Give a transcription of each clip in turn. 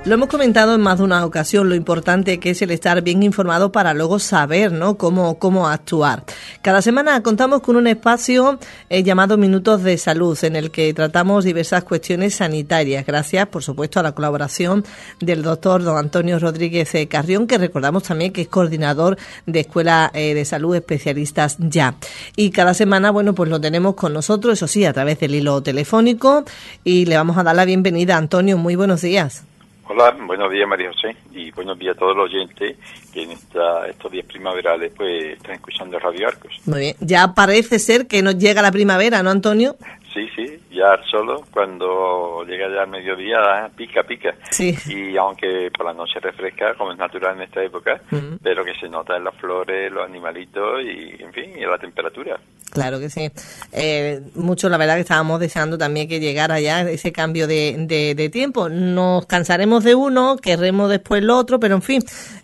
Lo hemos comentado en más de una ocasión, lo importante que es el estar bien informado para luego saber, ¿no?, cómo actuar. Cada semana contamos con un espacio llamado Minutos de Salud, en el que tratamos diversas cuestiones sanitarias, gracias, por supuesto, a la colaboración del doctor don Antonio Rodríguez Carrión, que recordamos también que es coordinador de Escuela de Salud Especialistas Ya. Y cada semana, bueno, pues lo tenemos con nosotros, eso sí, a través del hilo telefónico, y le vamos a dar la bienvenida. Antonio, muy buenos días. Hola, buenos días María José, y buenos días a todos los oyentes que en estos días primaverales pues están escuchando Radio Arcos. Muy bien, ya parece ser que nos llega la primavera, ¿no, Antonio? Sí, ya solo cuando llega ya al mediodía pica. Sí. Y aunque por la noche refresca, como es natural en esta época, pero que se nota en las flores, los animalitos y, en fin, y en la temperatura. Claro que sí. Mucho, la verdad, que estábamos deseando también que llegara ya ese cambio de tiempo. Nos cansaremos de uno, querremos después lo otro, pero en fin,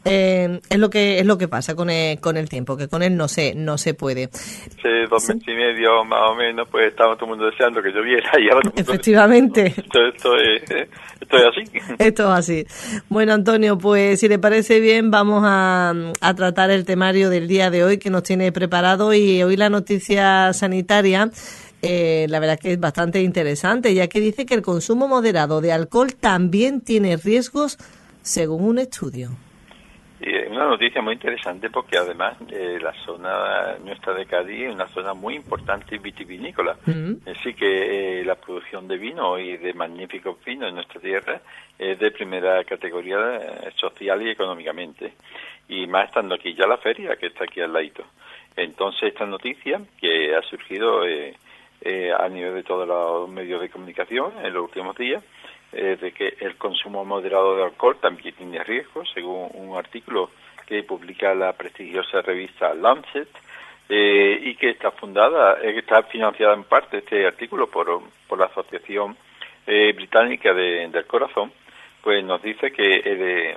es lo que pasa con el tiempo, que con él no se puede. Hace 2 meses y medio más o menos, pues estaba todo el mundo deseando que lloviera y ahora efectivamente. Esto es así. Esto es así. Bueno, Antonio, pues si le parece bien, vamos a tratar el temario del día de hoy que nos tiene preparado, y hoy la noticia sanitaria, la verdad que es bastante interesante, ya que dice que el consumo moderado de alcohol también tiene riesgos según un estudio. Una noticia muy interesante porque además la zona nuestra de Cádiz es una zona muy importante vitivinícola. Así que la producción de vino y de magníficos vinos en nuestra tierra es de primera categoría social y económicamente. Y más estando aquí ya la feria, que está aquí al ladito. Entonces esta noticia que ha surgido a nivel de todos los medios de comunicación en los últimos días, de que el consumo moderado de alcohol también tiene riesgos, según un artículo que publica la prestigiosa revista Lancet, y que está financiada en parte este artículo por la Asociación Británica del Corazón. Pues nos dice que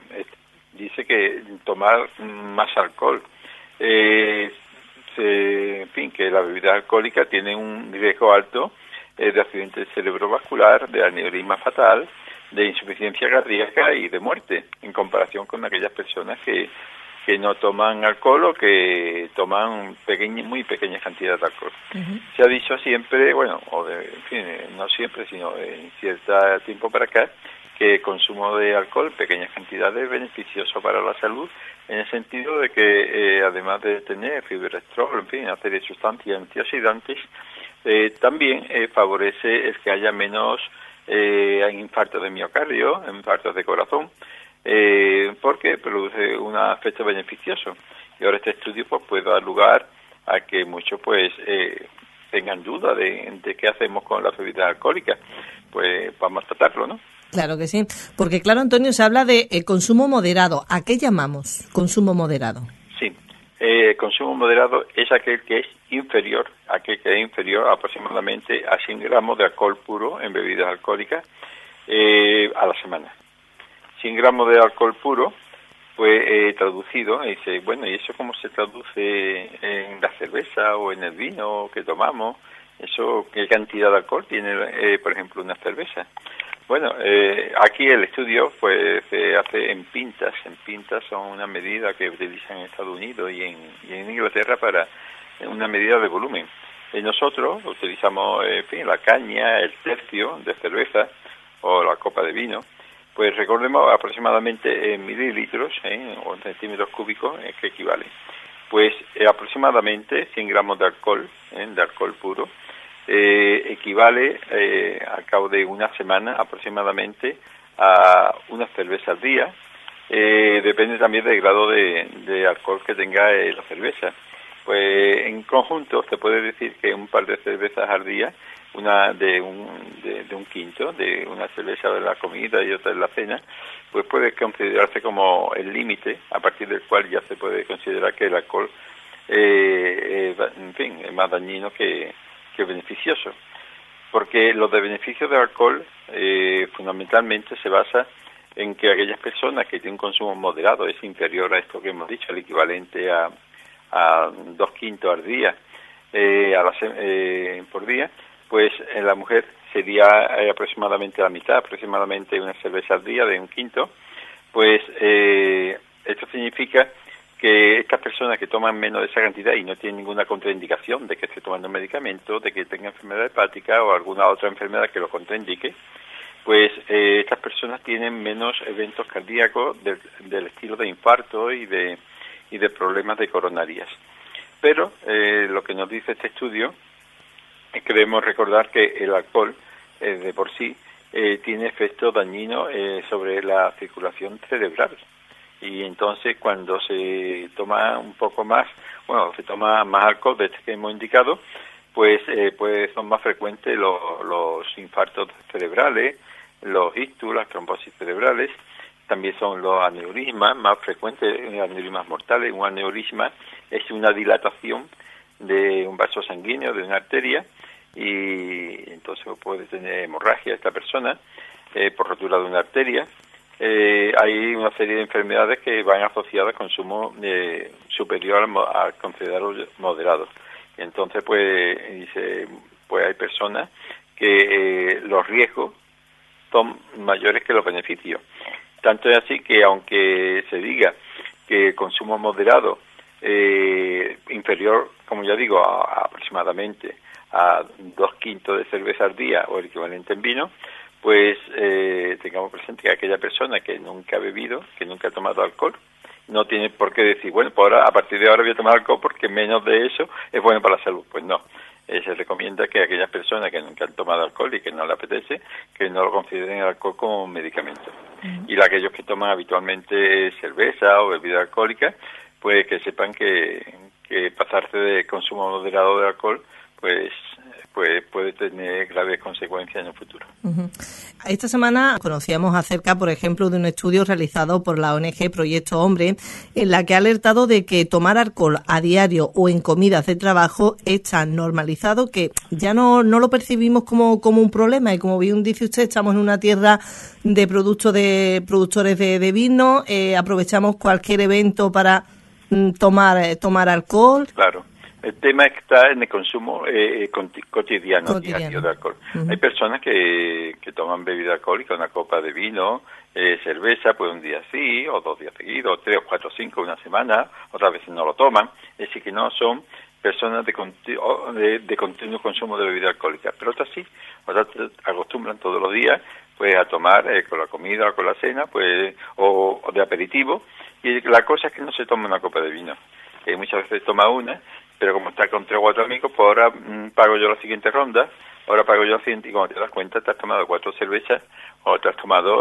tomar más alcohol, en fin, que la bebida alcohólica tiene un riesgo alto de accidente cerebrovascular, de aneurisma fatal, de insuficiencia cardíaca y de muerte, en comparación con aquellas personas que no toman alcohol o que toman muy pequeñas cantidades de alcohol. Se ha dicho siempre, no siempre, sino en cierto tiempo para acá, que el consumo de alcohol, pequeñas cantidades, es beneficioso para la salud, en el sentido de que además de tener resveratrol, en fin, una serie de sustancias antioxidantes, también favorece el que haya menos infartos de miocardio, infartos de corazón, porque produce un efecto beneficioso. Y ahora este estudio pues puede dar lugar a que muchos tengan duda de qué hacemos con la bebida alcohólica. Pues vamos a tratarlo, ¿no? Claro que sí, porque claro, Antonio, se habla de consumo moderado. ¿A qué llamamos consumo moderado? Sí, consumo moderado es aquel que es inferior aproximadamente a 100 gramos de alcohol puro en bebidas alcohólicas a la semana. 100 gramos de alcohol puro, pues traducido, dice, bueno, ¿y eso cómo se traduce en la cerveza o en el vino que tomamos? ¿Eso qué cantidad de alcohol tiene, por ejemplo, una cerveza? Bueno, aquí el estudio pues se hace en pintas. En pintas son una medida que utilizan en Estados Unidos y en Inglaterra para una medida de volumen. Nosotros utilizamos la caña, el tercio de cerveza o la copa de vino. Pues recordemos aproximadamente en mililitros o en centímetros cúbicos, que equivale. Pues aproximadamente 100 gramos de alcohol puro, equivale al cabo de una semana aproximadamente a una cerveza al día. Depende también del grado de alcohol que tenga la cerveza. Pues en conjunto se puede decir que un par de cervezas al día, una de un quinto, de una cerveza de la comida y otra de la cena, pues puede considerarse como el límite a partir del cual ya se puede considerar que el alcohol es más dañino que beneficioso, porque los de beneficios del alcohol fundamentalmente se basa en que aquellas personas que tienen un consumo moderado, es inferior a esto que hemos dicho, el equivalente a 2 quintos al día, por día, pues en la mujer sería aproximadamente la mitad, aproximadamente una cerveza al día de un quinto, pues esto significa que estas personas que toman menos de esa cantidad y no tienen ninguna contraindicación de que esté tomando un medicamento, de que tenga enfermedad hepática o alguna otra enfermedad que lo contraindique, pues estas personas tienen menos eventos cardíacos del estilo de infarto y de problemas de coronarias. Pero lo que nos dice este estudio es que debemos recordar que el alcohol de por sí tiene efecto dañino sobre la circulación cerebral. Y entonces cuando se toma un poco más, se toma más alcohol de este que hemos indicado, pues son más frecuentes los infartos cerebrales, los ictus, las trombosis cerebrales, también son los aneurismas más frecuentes, aneurismas mortales. Un aneurisma es una dilatación de un vaso sanguíneo, de una arteria, y entonces puede tener hemorragia esta persona por rotura de una arteria. Hay una serie de enfermedades que van asociadas a consumo superior al considerado moderado. Entonces, pues hay personas que los riesgos son mayores que los beneficios. Tanto es así que aunque se diga que el consumo moderado inferior, como ya digo, aproximadamente a 2 quintos de cerveza al día o el equivalente en vino, pues tengamos presente que aquella persona que nunca ha bebido, que nunca ha tomado alcohol, no tiene por qué decir, bueno, pues ahora, a partir de ahora voy a tomar alcohol porque menos de eso es bueno para la salud. Pues no. Se recomienda que aquellas personas que nunca han tomado alcohol y que no le apetece, que no lo consideren el alcohol como un medicamento. Y aquellos que toman habitualmente cerveza o bebida alcohólica, pues que sepan que pasarse de consumo moderado de alcohol, pues puede tener graves consecuencias en el futuro. Esta semana conocíamos acerca, por ejemplo, de un estudio realizado por la ONG Proyecto Hombre, en la que ha alertado de que tomar alcohol a diario o en comidas de trabajo es tan normalizado que ya no lo percibimos como un problema. Y como bien dice usted, estamos en una tierra de productores de vino, aprovechamos cualquier evento para tomar alcohol. Claro. El tema está en el consumo cotidiano, diario de alcohol. Hay personas que toman bebida alcohólica, una copa de vino, cerveza, pues un día sí, o 2 días seguidos, 3 o 4 o 5 una semana, otras veces no lo toman. Es decir, que no son personas de continuo consumo de bebida alcohólica. Pero otras sí, otras acostumbran todos los días pues a tomar con la comida o con la cena, pues o de aperitivo. Y la cosa es que no se toma una copa de vino. Muchas veces toma una, pero como está con 3 o 4 amigos, pues ahora pago yo la siguiente ronda, ahora pago yo la siguiente, y cuando te das cuenta te has tomado 4 cervezas o te has tomado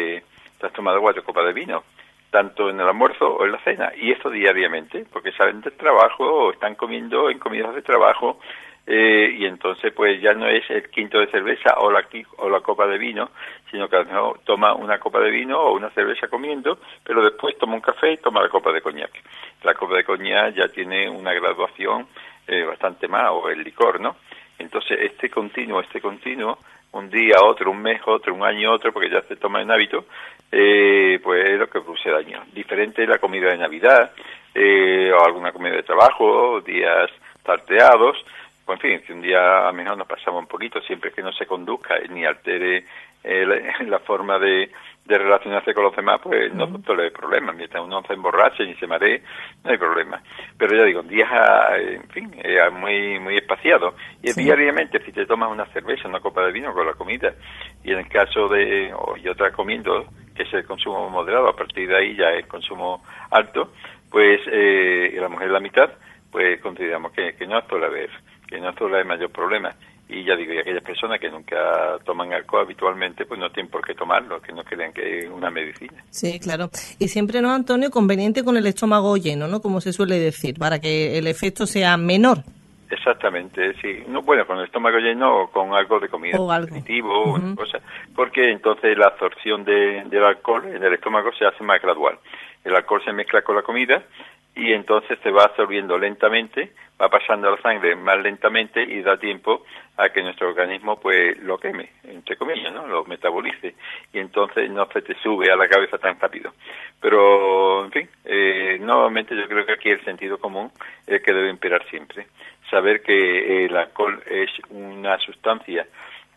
4 copas de vino, tanto en el almuerzo o en la cena, y esto diariamente, porque salen del trabajo o están comiendo en comidas de trabajo, y entonces pues ya no es el quinto de cerveza o la copa de vino, sino que a lo mejor toma una copa de vino o una cerveza comiendo, pero después toma un café y toma la copa de coñac. La copa de coñac ya tiene una graduación bastante más, o el licor, ¿no? Entonces este continuo, un día otro, un mes otro, un año otro, porque ya se toma en hábito, pues es lo que produce daño. Diferente es la comida de Navidad, o alguna comida de trabajo, días tarteados. Pues en fin, si un día a lo mejor nos pasamos un poquito, siempre que no se conduzca ni altere la forma de relacionarse con los demás, pues no hay problema. Mientras uno se emborrache ni se maree, no hay problema. Pero ya digo, días, en fin, muy muy espaciados. Y diariamente, si te tomas una cerveza, una copa de vino con la comida, y en el caso y otra comiendo, que es el consumo moderado, a partir de ahí ya es consumo alto, pues y la mujer la mitad, pues consideramos que no suele haber mayor problema. Y ya digo, y aquellas personas que nunca toman alcohol habitualmente, pues no tienen por qué tomarlo, que no crean que es una medicina. Sí, claro. Y siempre, ¿no, Antonio? Conveniente con el estómago lleno, ¿no? Como se suele decir, para que el efecto sea menor. Exactamente, sí. No, bueno, con el estómago lleno o con algo de comida, o algo. Aperitivo, o una cosa, porque entonces la absorción del alcohol en el estómago se hace más gradual. El alcohol se mezcla con la comida y entonces se va absorbiendo lentamente, va pasando a la sangre más lentamente y da tiempo a que nuestro organismo pues lo queme, entre comillas, ¿no? Lo metabolice, y entonces no se te sube a la cabeza tan rápido. Pero, en fin, nuevamente yo creo que aquí el sentido común es que debe imperar siempre. Saber que el alcohol es una sustancia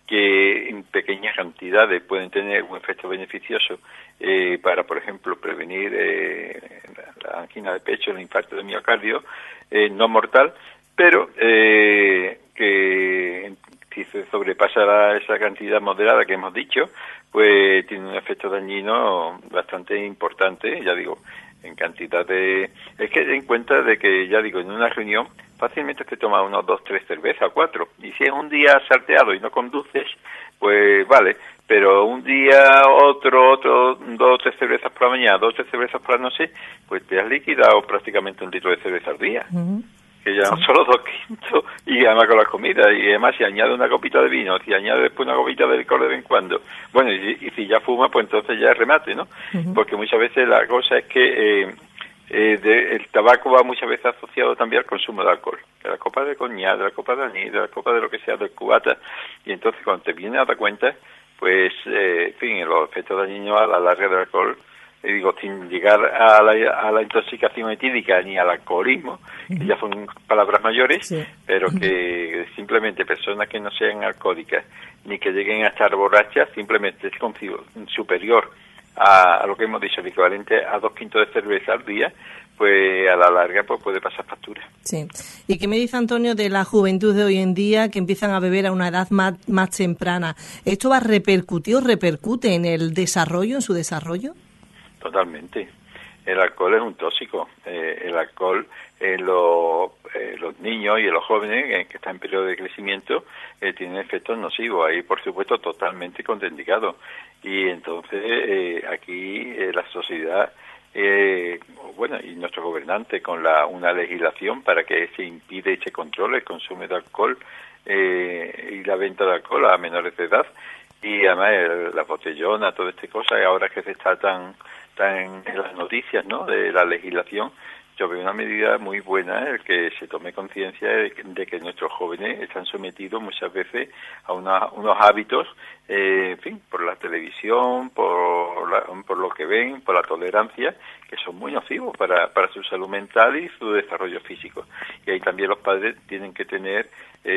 que en pequeñas cantidades pueden tener un efecto beneficioso para, por ejemplo, prevenir la angina de pecho, el infarto de miocardio, no mortal, pero que si se sobrepasa esa cantidad moderada que hemos dicho, pues tiene un efecto dañino bastante importante, ya digo, en cantidad de... Es que ten en cuenta de que, ya digo, en una reunión fácilmente te toma unos 2, 3 cervezas, 4, y si es un día salteado y no conduces, pues vale, pero un día otro, 2 o 3 cervezas por la mañana, 2 o 3 cervezas por la noche, pues te has liquidado prácticamente 1 litro de cerveza al día. Que ya no solo 2 quintos, y además con las comidas, y además si añade una copita de vino, si añade después una copita de licor de vez en cuando, bueno, y si ya fuma, pues entonces ya es remate, ¿no? Porque muchas veces la cosa es que el tabaco va muchas veces asociado también al consumo de alcohol, de la copa de coñac, de la copa de anís, de la copa de lo que sea, del cubata, y entonces cuando te vienes a dar cuenta, pues, en fin, los efectos dañinos a la larga del alcohol, digo, sin llegar a la intoxicación etílica ni al alcoholismo, que ya son palabras mayores, pero que simplemente personas que no sean alcohólicas ni que lleguen a estar borrachas, simplemente es superior a lo que hemos dicho, el equivalente a 2 quintos de cerveza al día, pues a la larga pues puede pasar factura. Sí. ¿Y qué me dice Antonio de la juventud de hoy en día que empiezan a beber a una edad más temprana? ¿Esto va a repercutir o repercute en el desarrollo, en su desarrollo? Totalmente. El alcohol es un tóxico. El alcohol en los niños y en los jóvenes que están en periodo de crecimiento tienen efectos nocivos. Ahí, por supuesto, totalmente contraindicado. Y entonces aquí la sociedad, bueno, y nuestros gobernantes con una legislación para que se impide y se controle el consumo de alcohol y la venta de alcohol a menores de edad. Y además la botellona, toda esta cosa, ahora que se está tan en las noticias, ¿no?, de la legislación, yo veo una medida muy buena el que se tome conciencia de que nuestros jóvenes están sometidos muchas veces a unos hábitos, en fin, por la televisión, por lo que ven, por la tolerancia, que son muy nocivos para su salud mental y su desarrollo físico. Y ahí también los padres tienen que tener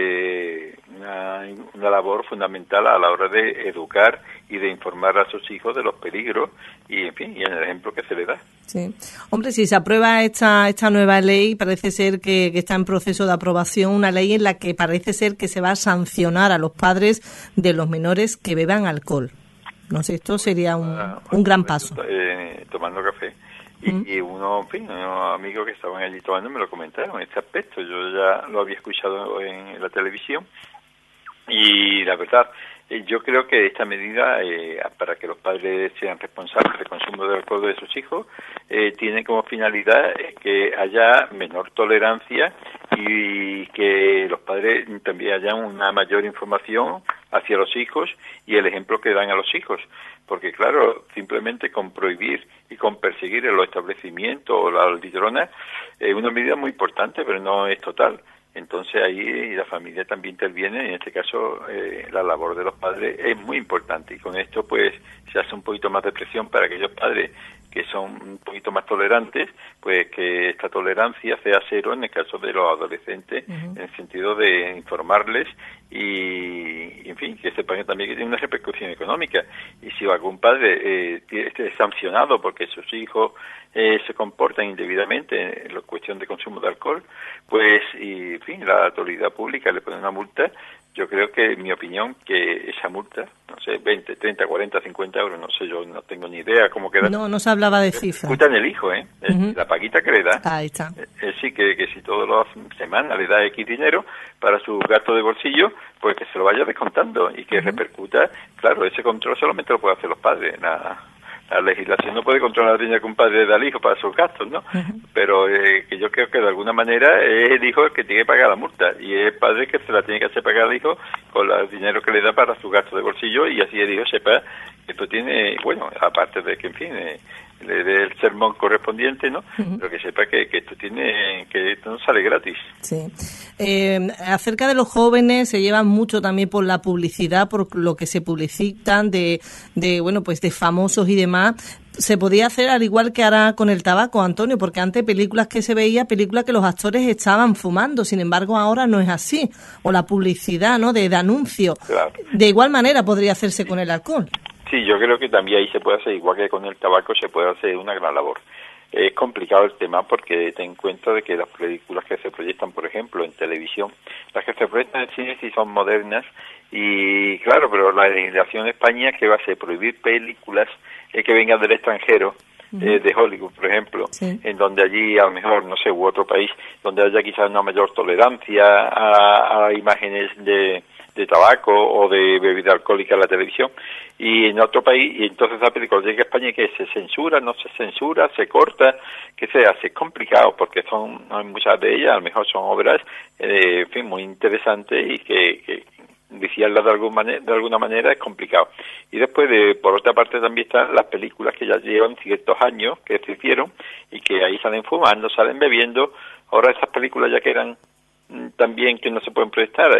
una labor fundamental a la hora de educar y de informar a sus hijos de los peligros y, en fin, y en el ejemplo que se le da. Sí. Hombre, si se aprueba esta nueva ley, parece ser que está en proceso de aprobación, una ley en la que parece ser que se va a sancionar a los padres de los menores que beban alcohol. No sé, esto sería un gran paso. Tomando café. Y unos amigos que estaban allí tomando me lo comentaron, este aspecto. Yo ya lo había escuchado en la televisión y la verdad, yo creo que esta medida, para que los padres sean responsables del consumo de alcohol de sus hijos, tiene como finalidad que haya menor tolerancia y que los padres también hayan una mayor información hacia los hijos y el ejemplo que dan a los hijos. Porque, claro, simplemente con prohibir y con perseguir en los establecimientos o la litrona es una medida muy importante, pero no es total. Entonces ahí la familia también interviene, en este caso la labor de los padres es muy importante y con esto pues se hace un poquito más de presión para aquellos padres que son un poquito más tolerantes, pues que esta tolerancia sea cero en el caso de los adolescentes, en el sentido de informarles y en fin, que sepan también que tiene una repercusión económica. Y si algún padre es sancionado porque sus hijos se comportan indebidamente en la cuestión de consumo de alcohol, pues, y, en fin, la autoridad pública le pone una multa, yo creo que, en mi opinión, que esa multa, no sé, 20, 30, 40, 50 euros, no sé, yo no tengo ni idea cómo queda. No se hablaba de cifra. Escuchan el hijo, la paguita que le da. Ahí está. Sí, que si todas las semanas le da X dinero para su gasto de bolsillo, pues que se lo vaya descontando y que repercuta. Claro, ese control solamente lo pueden hacer los padres. La legislación no puede controlar el dinero que un padre da al hijo para sus gastos, ¿no? Pero que yo creo que de alguna manera es el hijo el que tiene que pagar la multa y es el padre que se la tiene que hacer pagar al hijo con el dinero que le da para su gasto de bolsillo y así el hijo sepa que esto tiene, bueno, aparte de que, en fin, le dé el sermón correspondiente, ¿no? Pero que sepa que esto no sale gratis. Sí. Acerca de los jóvenes, se llevan mucho también por la publicidad, por lo que se publicitan de bueno, pues de famosos y demás. Se podía hacer al igual que ahora con el tabaco, Antonio, porque antes películas que los actores estaban fumando, sin embargo ahora no es así. O la publicidad, ¿no?, de anuncio. Claro. De igual manera podría hacerse con el alcohol. Sí, yo creo que también ahí se puede hacer, igual que con el tabaco, se puede hacer una gran labor. Es complicado el tema porque ten en cuenta de que las películas que se proyectan, por ejemplo, en televisión, las que se proyectan en cine sí son modernas y claro, pero la legislación en España es que va a ser prohibir películas que vengan del extranjero, de Hollywood, por ejemplo, en donde allí a lo mejor, no sé, u otro país, donde haya quizás una mayor tolerancia a imágenes de tabaco o de bebida alcohólica en la televisión, y en otro país, y entonces la película llega a España y que se censura, no se censura, se corta, que se hace. Es complicado porque muchas de ellas, a lo mejor son obras, en fin, muy interesantes y que viciarlas de alguna manera es complicado. Y después, por otra parte, también están las películas que ya llevan ciertos años que se hicieron y que ahí salen fumando, salen bebiendo. Ahora esas películas ya que eran también que no se pueden proyectar,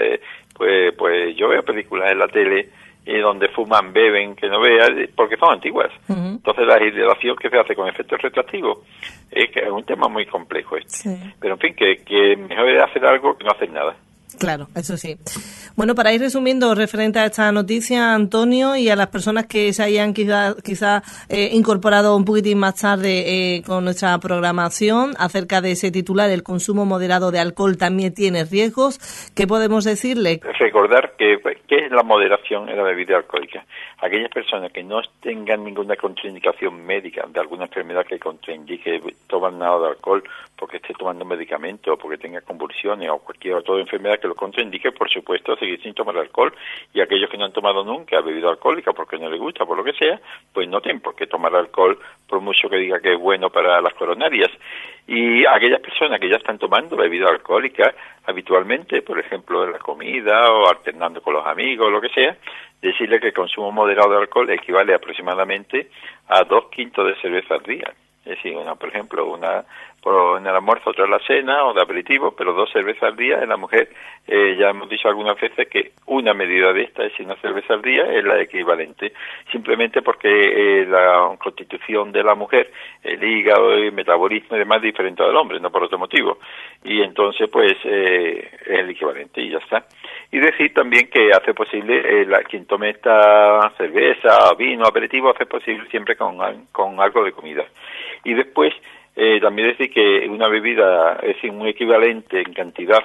pues yo veo películas en la tele donde fuman, beben, que no veas, porque son antiguas. Entonces la legislación que se hace con efectos retroactivos es un tema muy complejo este. Pero en fin, que mejor es hacer algo que no hacer nada. Claro, eso sí. Bueno, para ir resumiendo referente a esta noticia, Antonio, y a las personas que se hayan quizá incorporado un poquitín más tarde con nuestra programación acerca de ese titular, el consumo moderado de alcohol también tiene riesgos, ¿qué podemos decirle? Recordar que es la moderación en la bebida alcohólica. Aquellas personas que no tengan ninguna contraindicación médica de alguna enfermedad que contraindique tomar nada de alcohol porque esté tomando medicamentos o porque tenga convulsiones o cualquier otra enfermedad que lo contraindique, por supuesto, seguir sin tomar alcohol. Y aquellos que no han tomado nunca bebida alcohólica porque no les gusta, por lo que sea, pues no tienen por qué tomar alcohol por mucho que diga que es bueno para las coronarias. Y aquellas personas que ya están tomando bebida alcohólica habitualmente, por ejemplo, en la comida o alternando con los amigos o lo que sea, decirle que el consumo moderado de alcohol equivale aproximadamente a 2 quintos de cerveza al día. Es decir, por ejemplo, en el almuerzo, otra en la cena o de aperitivo, pero 2 cervezas al día. En la mujer, ya hemos dicho algunas veces que una medida de esta, es decir, 1 cerveza al día, es la equivalente, simplemente porque la constitución de la mujer, el hígado, el metabolismo y demás es diferente del hombre, no por otro motivo. Y entonces, pues, es el equivalente y ya está. Y decir también que hace posible, quien tome esta cerveza, vino, aperitivo, hace posible siempre con algo de comida. Y después, también decir que una bebida, es decir, un equivalente en cantidad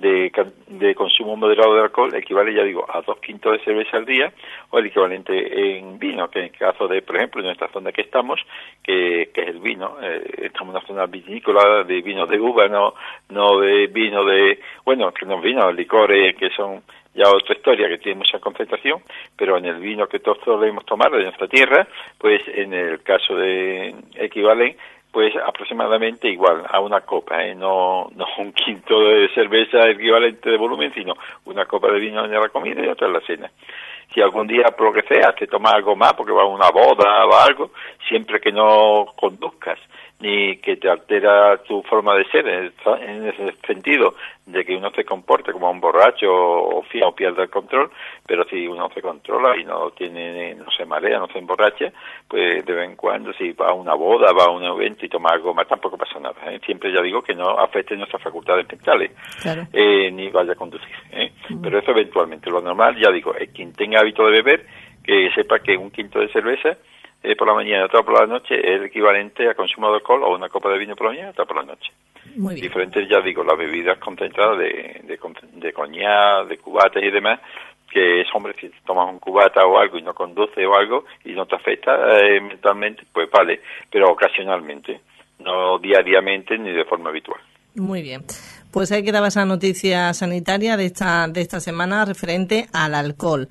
de consumo moderado de alcohol equivale, ya digo, a 2 quintos de cerveza al día, o el equivalente en vino, que en el caso de, por ejemplo, en nuestra zona que estamos, que es el vino, estamos en una zona vinícola de vino de uva, no de vino que no es vino, licores, que son ya otra historia que tiene mucha concentración, pero en el vino que todos solemos tomar de nuestra tierra, pues en el caso de equivalen pues aproximadamente igual a una copa, no 1 quinto de cerveza equivalente de volumen, sino una copa de vino en la comida y otra en la cena. Si algún día, por lo que sea, te tomas algo más porque va a una boda o algo, siempre que no conduzcas ni que te altera tu forma de ser, en ese sentido de que uno se comporte como un borracho o pierda el control, pero si uno se controla y no se marea, no se emborracha, pues de vez en cuando si va a una boda, va a un evento y toma algo más, tampoco pasa nada. Siempre ya digo que no afecte nuestras facultades mentales, claro. Ni vaya a conducir. Pero eso eventualmente. Lo normal, ya digo, es quien tenga hábito de beber, que sepa que 1 quinto de cerveza por la mañana y otra por la noche es el equivalente a consumo de alcohol, o una copa de vino por la mañana y otra por la noche. Muy bien. Diferentes, ya digo, las bebidas concentradas de coñac, de cubata y demás, que es, hombre, si tomas un cubata o algo y no conduce o algo y no te afecta mentalmente, pues vale, pero ocasionalmente, no diariamente ni de forma habitual. Muy bien. Pues ahí quedaba esa noticia sanitaria de esta semana referente al alcohol.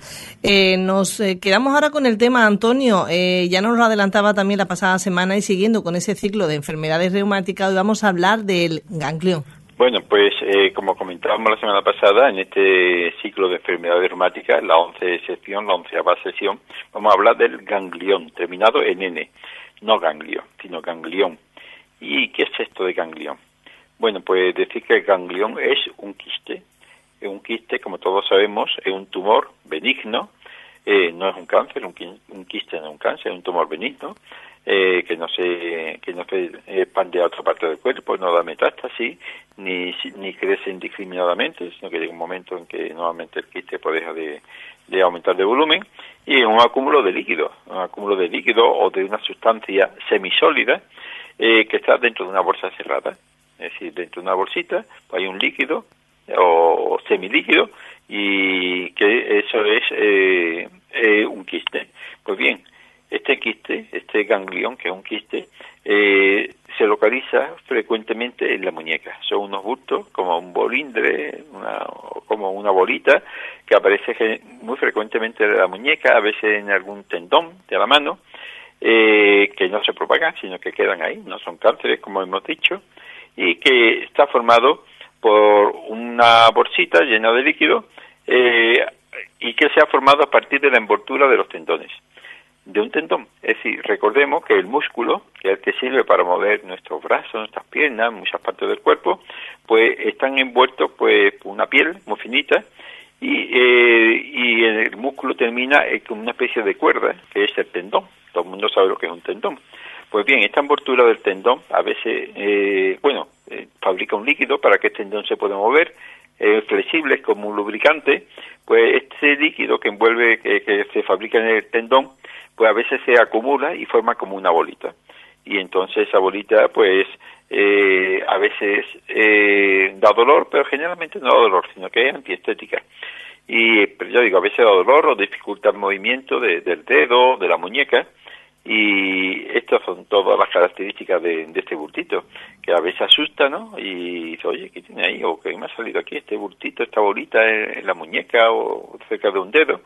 Nos quedamos ahora con el tema, Antonio. Ya nos lo adelantaba también la pasada semana, y siguiendo con ese ciclo de enfermedades reumáticas, hoy vamos a hablar del ganglión. Bueno, pues como comentábamos la semana pasada, en este ciclo de enfermedades reumáticas, la 11ª sesión, vamos a hablar del ganglión, terminado en N. no ganglio, sino ganglión. ¿Y qué es esto de ganglión? Bueno, pues decir que el ganglión es un quiste. Un quiste, como todos sabemos, es un tumor benigno, no es un cáncer, un quiste no es un cáncer, es un tumor benigno, que no se expande a otra parte del cuerpo, no da metástasis, ni crece indiscriminadamente, sino que llega un momento en que nuevamente el quiste pues deja de aumentar de volumen, y es un acúmulo de líquido o de una sustancia semisólida que está dentro de una bolsa cerrada. Es decir, dentro de una bolsita pues hay un líquido o semilíquido, y que eso es un quiste. Pues bien, este quiste, este ganglión, que es un quiste, se localiza frecuentemente en la muñeca. Son unos bultos como un bolindre, como una bolita, que aparece muy frecuentemente en la muñeca, a veces en algún tendón de la mano, que no se propagan, sino que quedan ahí, no son cánceres, como hemos dicho, y que está formado por una bolsita llena de líquido, y que se ha formado a partir de la envoltura de los tendones de un tendón. Es decir, recordemos que el músculo, que es el que sirve para mover nuestros brazos, nuestras piernas, muchas partes del cuerpo, pues están envueltos pues por una piel muy finita, y el músculo termina con una especie de cuerda, que es el tendón. Todo el mundo sabe lo que es un tendón. Pues bien, esta envoltura del tendón a veces, fabrica un líquido para que el tendón se pueda mover, flexible, es como un lubricante. Pues este líquido que envuelve, que se fabrica en el tendón, pues a veces se acumula y forma como una bolita. Y entonces esa bolita, pues, a veces da dolor, pero generalmente no da dolor, sino que es antiestética. Pero yo digo, a veces da dolor o dificulta el movimiento del dedo, de la muñeca. Y estas son todas las características de este bultito, que a veces asusta, ¿no? Y dice, oye, ¿qué tiene ahí? ¿O qué me ha salido aquí este bultito, esta bolita en la muñeca o cerca de un dedo?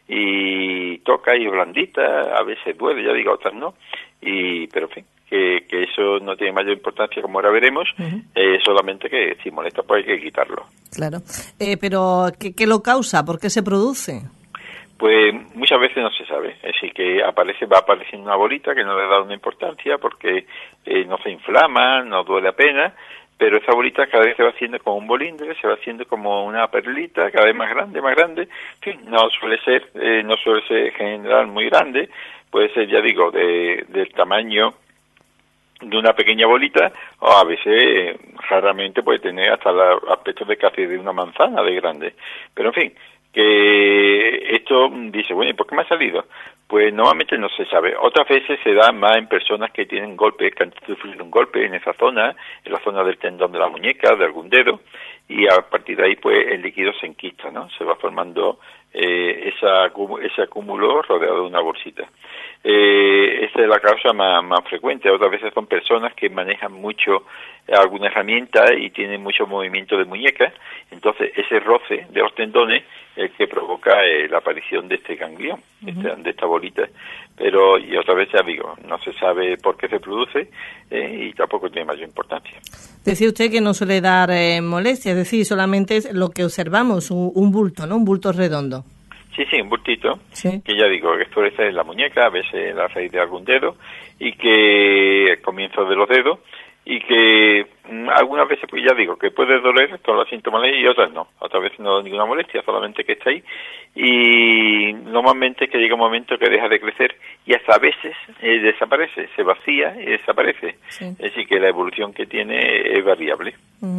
Y toca y es blandita, a veces duele, ya digo, otras no. Pero en fin, que eso no tiene mayor importancia, como ahora veremos. Solamente que si molesta pues hay que quitarlo. Claro. Pero, ¿qué lo causa? ¿Por qué se produce? Pues muchas veces no se sabe, es decir, que va apareciendo una bolita que no le da una importancia porque no se inflama, no duele apenas, pero esa bolita cada vez se va haciendo como un bolindre, se va haciendo como una perlita, cada vez más grande, en fin, no suele ser en general muy grande, puede ser, ya digo, del tamaño de una pequeña bolita, o a veces raramente puede tener hasta el aspecto de casi de una manzana de grande, pero en fin, que esto dice, bueno, ¿y por qué me ha salido? Pues normalmente no se sabe. Otras veces se da más en personas que tienen golpes, que han sufrido un golpe en esa zona, en la zona del tendón de la muñeca, de algún dedo, y a partir de ahí pues el líquido se enquista, ¿no? Se va formando ese acúmulo rodeado de una bolsita. Esa es la causa más frecuente. Otras veces son personas que manejan mucho alguna herramienta y tienen mucho movimiento de muñeca, entonces ese roce de los tendones es el que provoca la aparición de este ganglión, de esta bolita. Pero, y otra vez ya digo, no se sabe por qué se produce y tampoco tiene mayor importancia. Decía usted que no suele dar molestia, es decir, solamente es lo que observamos, un bulto, ¿no? Un bulto redondo. Sí, un bultito, sí. Que ya digo, que florece en la muñeca, a veces en la raíz de algún dedo, y que al comienzo de los dedos, y que algunas veces, pues ya digo, que puede doler con los síntomas y otras no. Otras veces no da ninguna molestia, solamente que está ahí. Y normalmente que llega un momento que deja de crecer y hasta a veces desaparece, se vacía y desaparece. Sí. Es decir, que la evolución que tiene es variable.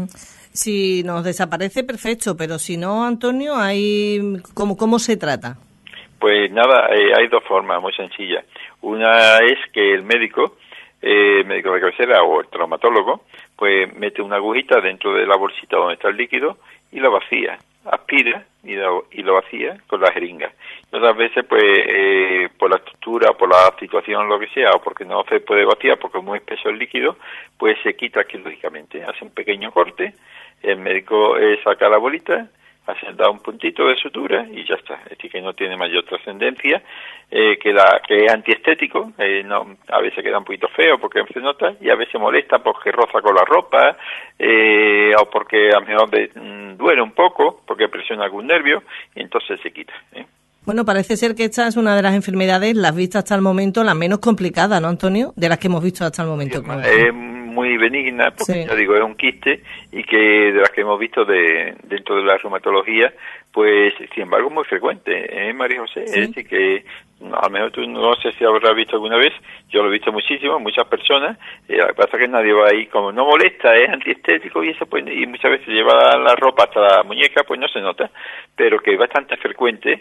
Si nos desaparece, perfecto, pero si no, Antonio, ¿cómo se trata? Pues nada, hay dos formas muy sencillas. Una es que el médico de cabecera o el traumatólogo, pues mete una agujita dentro de la bolsita donde está el líquido y lo vacía, aspira y lo vacía con la jeringa. Y otras veces, pues, por la estructura, por la situación, lo que sea, o porque no se puede vaciar porque es muy espeso el líquido, pues se quita quirúrgicamente. Hace un pequeño corte, el médico saca la bolita, da un puntito de sutura y ya está. Es decir, que no tiene mayor trascendencia, que es antiestético, a veces queda un poquito feo porque se nota y a veces molesta porque roza con la ropa, o porque a lo mejor duele un poco porque presiona algún nervio y entonces se quita. Bueno, parece ser que esta es una de las enfermedades, las vistas hasta el momento, las menos complicadas, ¿no, Antonio? De las que hemos visto hasta el momento. Es muy benigna, porque sí. ya digo, es un quiste, y que de las que hemos visto dentro de la reumatología, pues, sin embargo, muy frecuente, María José? Sí. Es decir, que a lo mejor tú no sé si habrás visto alguna vez, yo lo he visto muchísimo, muchas personas, lo que pasa es que nadie va ahí, como no molesta, es antiestético y eso, pues, y muchas veces lleva la ropa hasta la muñeca, pues no se nota, pero que es bastante frecuente,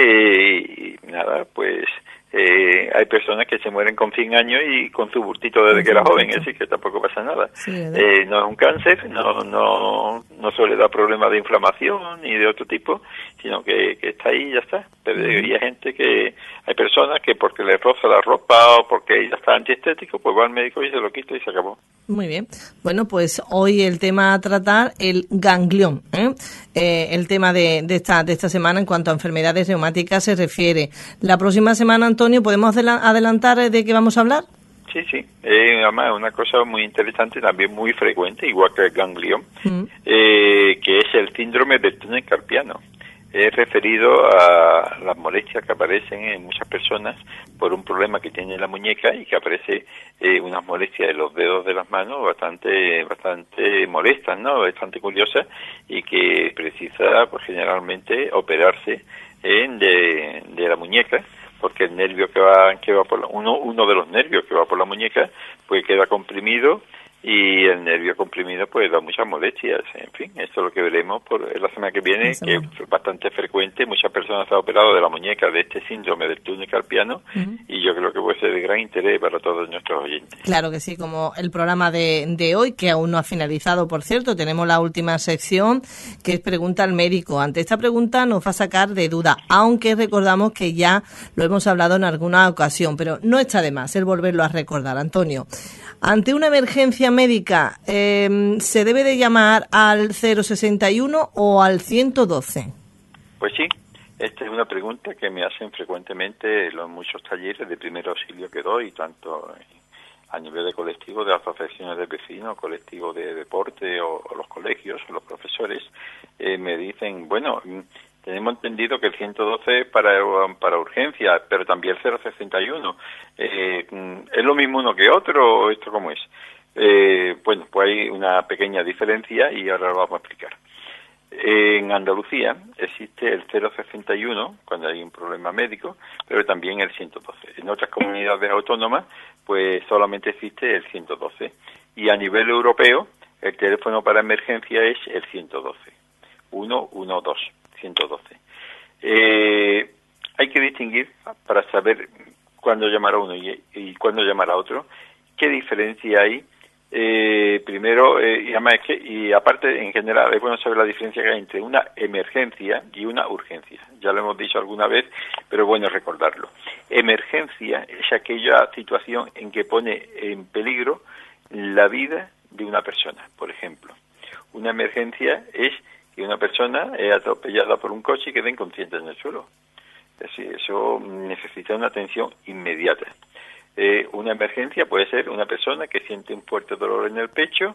y nada, pues hay personas que se mueren con 100 años y con su bultito desde que era joven, así que tampoco pasa nada. Sí, no es un cáncer, no suele dar problemas de inflamación ni de otro tipo, sino que está ahí y ya está. Pero hay gente hay personas que porque les roza la ropa o porque ya está antiestético, pues va al médico y se lo quita y se acabó. Muy bien. Bueno, pues hoy el tema a tratar, el ganglión, el tema de esta semana en cuanto a enfermedades reumáticas se refiere. La próxima semana, Antonio, ¿podemos adelantar de qué vamos a hablar? Sí. Además, una cosa muy interesante, también muy frecuente, igual que el ganglión, que es el síndrome del túnel carpiano. Es referido a las molestias que aparecen en muchas personas por un problema que tiene la muñeca y que aparece unas molestias en los dedos de las manos bastante molestas, ¿no? Bastante curiosas, y que precisa, pues, generalmente operarse de la muñeca, porque el nervio que va por uno de los nervios que va por la muñeca, pues queda comprimido, y el nervio comprimido pues da muchas molestias. En fin, esto es lo que veremos la semana que viene, que es bastante frecuente. Muchas personas se han operado de la muñeca de este síndrome del túnel carpiano, y yo creo que puede ser de gran interés para todos nuestros oyentes. Claro que sí, como el programa de hoy, que aún no ha finalizado, por cierto, tenemos la última sección, que es Pregunta al Médico. Ante esta pregunta nos va a sacar de duda, aunque recordamos que ya lo hemos hablado en alguna ocasión, pero no está de más el volverlo a recordar. Antonio, ante una emergencia médica, ¿se debe de llamar al 061 o al 112? Pues sí, esta es una pregunta que me hacen frecuentemente en muchos talleres de primer auxilio que doy, tanto a nivel de colectivo, de asociaciones de vecinos, colectivos de deporte o los colegios o los profesores. Me dicen, bueno, tenemos entendido que el 112 es para urgencia, pero también el 061. ¿Es lo mismo uno que otro o esto cómo es? Bueno, pues hay una pequeña diferencia y ahora lo vamos a explicar. En Andalucía existe el 061 cuando hay un problema médico, pero también el 112. En otras comunidades autónomas, pues solamente existe el 112. Y a nivel europeo, el teléfono para emergencia es el 112. 112. 112. Hay que distinguir, para saber cuándo llamar a uno y cuándo llamar a otro, qué diferencia hay. Primero, y además y aparte, en general, es bueno saber la diferencia que hay entre una emergencia y una urgencia. Ya lo hemos dicho alguna vez, pero bueno recordarlo. Emergencia es aquella situación en que pone en peligro la vida de una persona, por ejemplo. Una emergencia es que una persona es atropellada por un coche y queda inconsciente en el suelo. Es decir, eso necesita una atención inmediata. Una emergencia puede ser una persona que siente un fuerte dolor en el pecho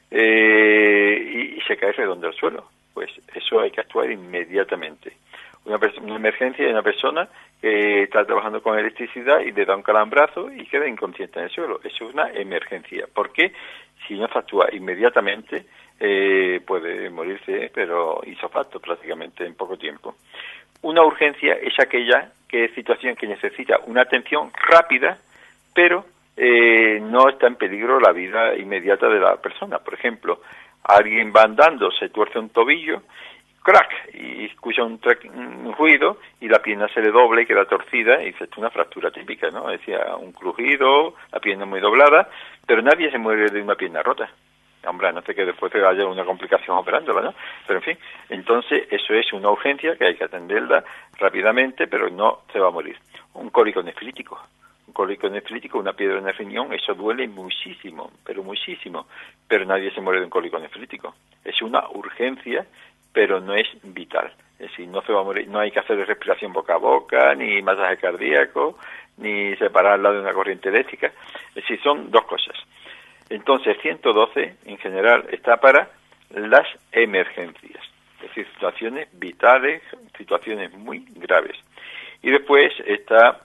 y se cae redondo al suelo. Pues eso hay que actuar inmediatamente. Una emergencia es una persona que está trabajando con electricidad y le da un calambrazo y queda inconsciente en el suelo. Eso es una emergencia. ¿Por qué? Si no se actúa inmediatamente, puede morirse, pero hizo facto prácticamente en poco tiempo. Una urgencia es aquella situación que necesita una atención rápida, pero no está en peligro la vida inmediata de la persona. Por ejemplo, alguien va andando, se tuerce un tobillo, crack, y escucha un ruido y la pierna se le dobla y queda torcida y se es una fractura típica, ¿no? Decía, un crujido, la pierna muy doblada, pero nadie se muere de una pierna rota. Hombre, no sé que después haya una complicación operándola, ¿no? Pero en fin, entonces eso es una urgencia que hay que atenderla rápidamente, pero no se va a morir. Un cólico nefrítico. Un cólico nefrítico, una piedra en el riñón, eso duele muchísimo, pero nadie se muere de un cólico nefrítico. Es una urgencia, pero no es vital. Es decir, no se va a morir, no hay que hacer respiración boca a boca, ni masaje cardíaco, ni separarla de una corriente eléctrica. Es decir, son dos cosas. Entonces, 112 en general está para las emergencias, es decir, situaciones vitales, situaciones muy graves. Y después está,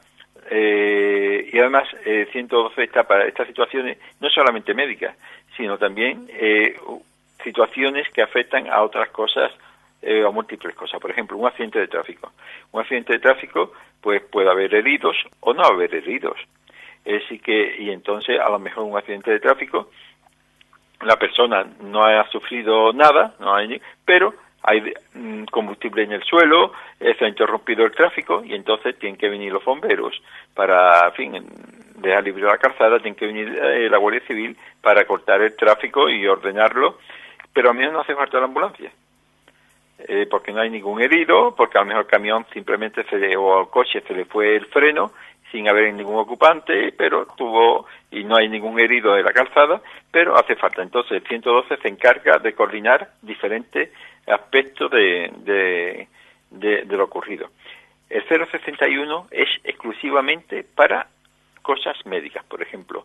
y además 112 está para estas situaciones no solamente médicas, sino también situaciones que afectan a otras cosas, a múltiples cosas. Por ejemplo, un accidente de tráfico. Un accidente de tráfico, pues puede haber heridos o no haber heridos. Así que, y entonces a lo mejor un accidente de tráfico, la persona no ha sufrido nada, pero hay combustible en el suelo, se ha interrumpido el tráfico y entonces tienen que venir los bomberos para, en fin, dejar libre la calzada, tienen que venir la Guardia Civil para cortar el tráfico y ordenarlo, pero a mí no hace falta la ambulancia. Porque no hay ningún herido, porque a lo mejor el camión simplemente o al coche se le fue el freno sin haber ningún ocupante, pero y no hay ningún herido de la calzada, pero hace falta. Entonces el 112 se encarga de coordinar diferentes aspectos de lo ocurrido. El 061 es exclusivamente para cosas médicas. Por ejemplo,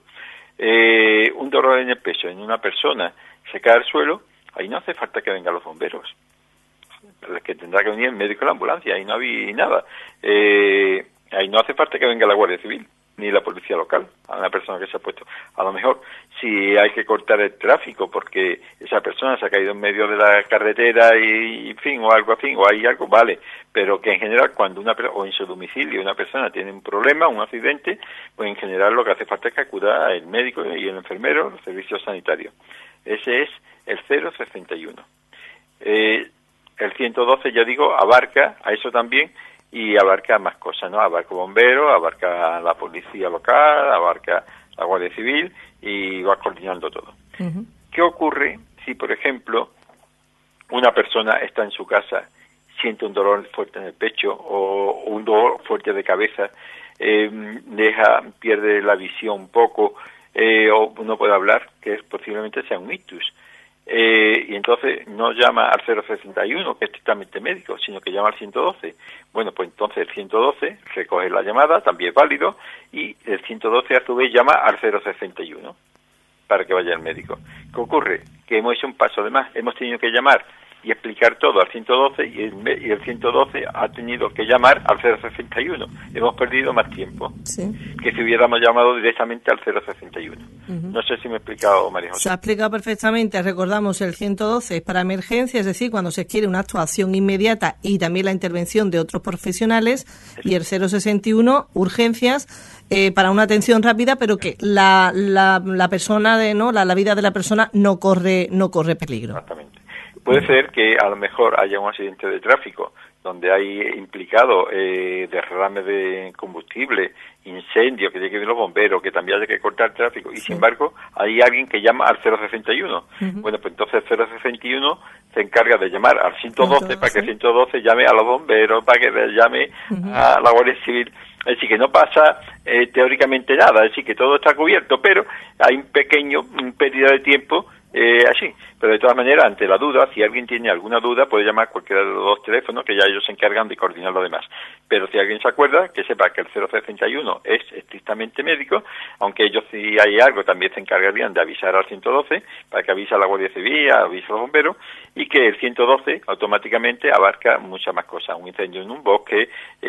un dolor en el pecho en una persona se cae al suelo, ahí no hace falta que vengan los bomberos. Es que tendrá que venir el médico y la ambulancia, ahí no había nada. Ahí no hace falta que venga la Guardia Civil ni la policía local a una persona que se ha puesto. A lo mejor si hay que cortar el tráfico porque esa persona se ha caído en medio de la carretera y en fin, o algo así, o hay algo, vale, pero que en general cuando o en su domicilio una persona tiene un problema, un accidente, pues en general lo que hace falta es que acuda el médico y el enfermero, los servicios sanitarios. Ese es el 061. El 112, ya digo, abarca a eso también y abarca más cosas, ¿no? Abarca bomberos, abarca la policía local, abarca la Guardia Civil y va coordinando todo. Uh-huh. ¿Qué ocurre si, por ejemplo, una persona está en su casa, siente un dolor fuerte en el pecho o un dolor fuerte de cabeza, pierde la visión un poco o no puede hablar, que posiblemente sea un ictus? Y entonces no llama al 061, que es estrictamente médico, sino que llama al 112. Bueno, pues entonces el 112 recoge la llamada, también es válido, y el 112 a su vez llama al 061 para que vaya al médico. ¿Qué ocurre? Que hemos hecho un paso de más, hemos tenido que llamar y explicar todo al 112 y el 112 ha tenido que llamar al 061. Hemos perdido más tiempo que si hubiéramos llamado directamente al 061. Uh-huh. No sé si me he explicado, María José. Se ha explicado perfectamente. Recordamos, el 112 es para emergencia, es decir, cuando se quiere una actuación inmediata y también la intervención de otros profesionales, y el 061, urgencias, para una atención rápida, pero que la persona la vida de la persona no corre peligro. Exactamente. Puede ser que a lo mejor haya un accidente de tráfico donde hay implicado derrame de combustible, incendio, que tiene que ir los bomberos, que también haya que cortar el tráfico, y sin embargo hay alguien que llama al 061. Uh-huh. Bueno, pues entonces el 061 se encarga de llamar al 112 para que el 112 llame a los bomberos, para que llame a la Guardia Civil. Es decir, que no pasa teóricamente nada, es decir, que todo está cubierto, pero hay un pequeño pérdida de tiempo así. Pero de todas maneras, ante la duda, si alguien tiene alguna duda, puede llamar cualquiera de los dos teléfonos, que ya ellos se encargan de coordinar lo demás. Pero si alguien se acuerda, que sepa que el 061 es estrictamente médico, aunque ellos, si hay algo, también se encargarían de avisar al 112, para que avise a la Guardia Civil, avise a los bomberos, y que el 112 automáticamente abarca muchas más cosas. Un incendio en un bosque,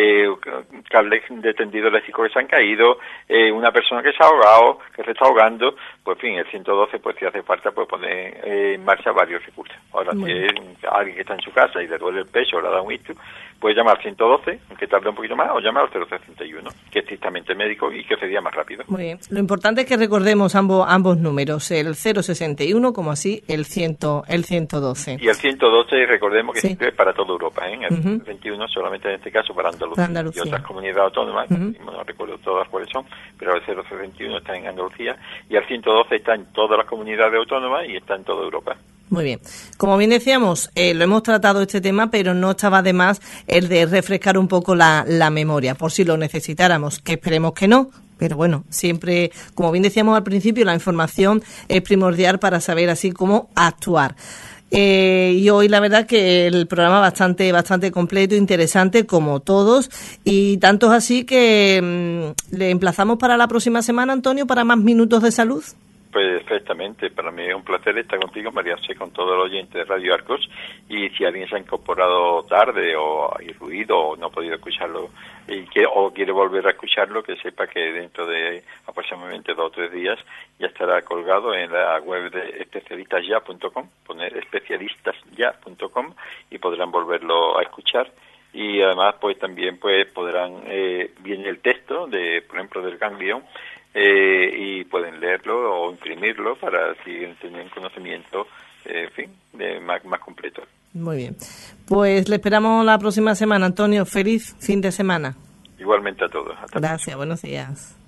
cables de tendido eléctrico que se han caído, una persona que se ha ahogado, que se está ahogando, pues en fin, el 112, pues si hace falta, pues poner en marcha varios recursos. Ahora, si es alguien que está en su casa y le duele el pecho o le da un ictus, puede llamar al 112, aunque tarde un poquito más, o llamar al 061, que es estrictamente médico y que sería más rápido. Muy bien. Lo importante es que recordemos ambos números, el 061 como así el 112. Y el 112, recordemos que siempre es para toda Europa, ¿eh? El 21 solamente en este caso para Andalucía. Y otras comunidades autónomas, no recuerdo todas cuáles son, pero el 061 está en Andalucía y el 112 está en todas las comunidades autónomas y está en toda Europa. Muy bien. Como bien decíamos, lo hemos tratado este tema, pero no estaba de más el de refrescar un poco la memoria, por si lo necesitáramos, que esperemos que no. Pero bueno, siempre, como bien decíamos al principio, la información es primordial para saber así cómo actuar. Y hoy la verdad que el programa bastante completo, interesante como todos, y tanto es así que le emplazamos para la próxima semana, Antonio, para más minutos de salud. Perfectamente, para mí es un placer estar contigo, María José, con todo el oyente de Radio Arcos, y si alguien se ha incorporado tarde o hay ruido o no ha podido escucharlo o quiere volver a escucharlo, que sepa que dentro de aproximadamente 2 o 3 días ya estará colgado en la web de especialistasya.com, poner especialistasya.com y podrán volverlo a escuchar. Y además pues también pues podrán viene el texto de, por ejemplo, del ganglión, y pueden leerlo o imprimirlo para seguir teniendo conocimiento, en fin, más completo. Muy bien. Pues le esperamos la próxima semana, Antonio. Feliz fin de semana. Igualmente a todos. Gracias, buenos días.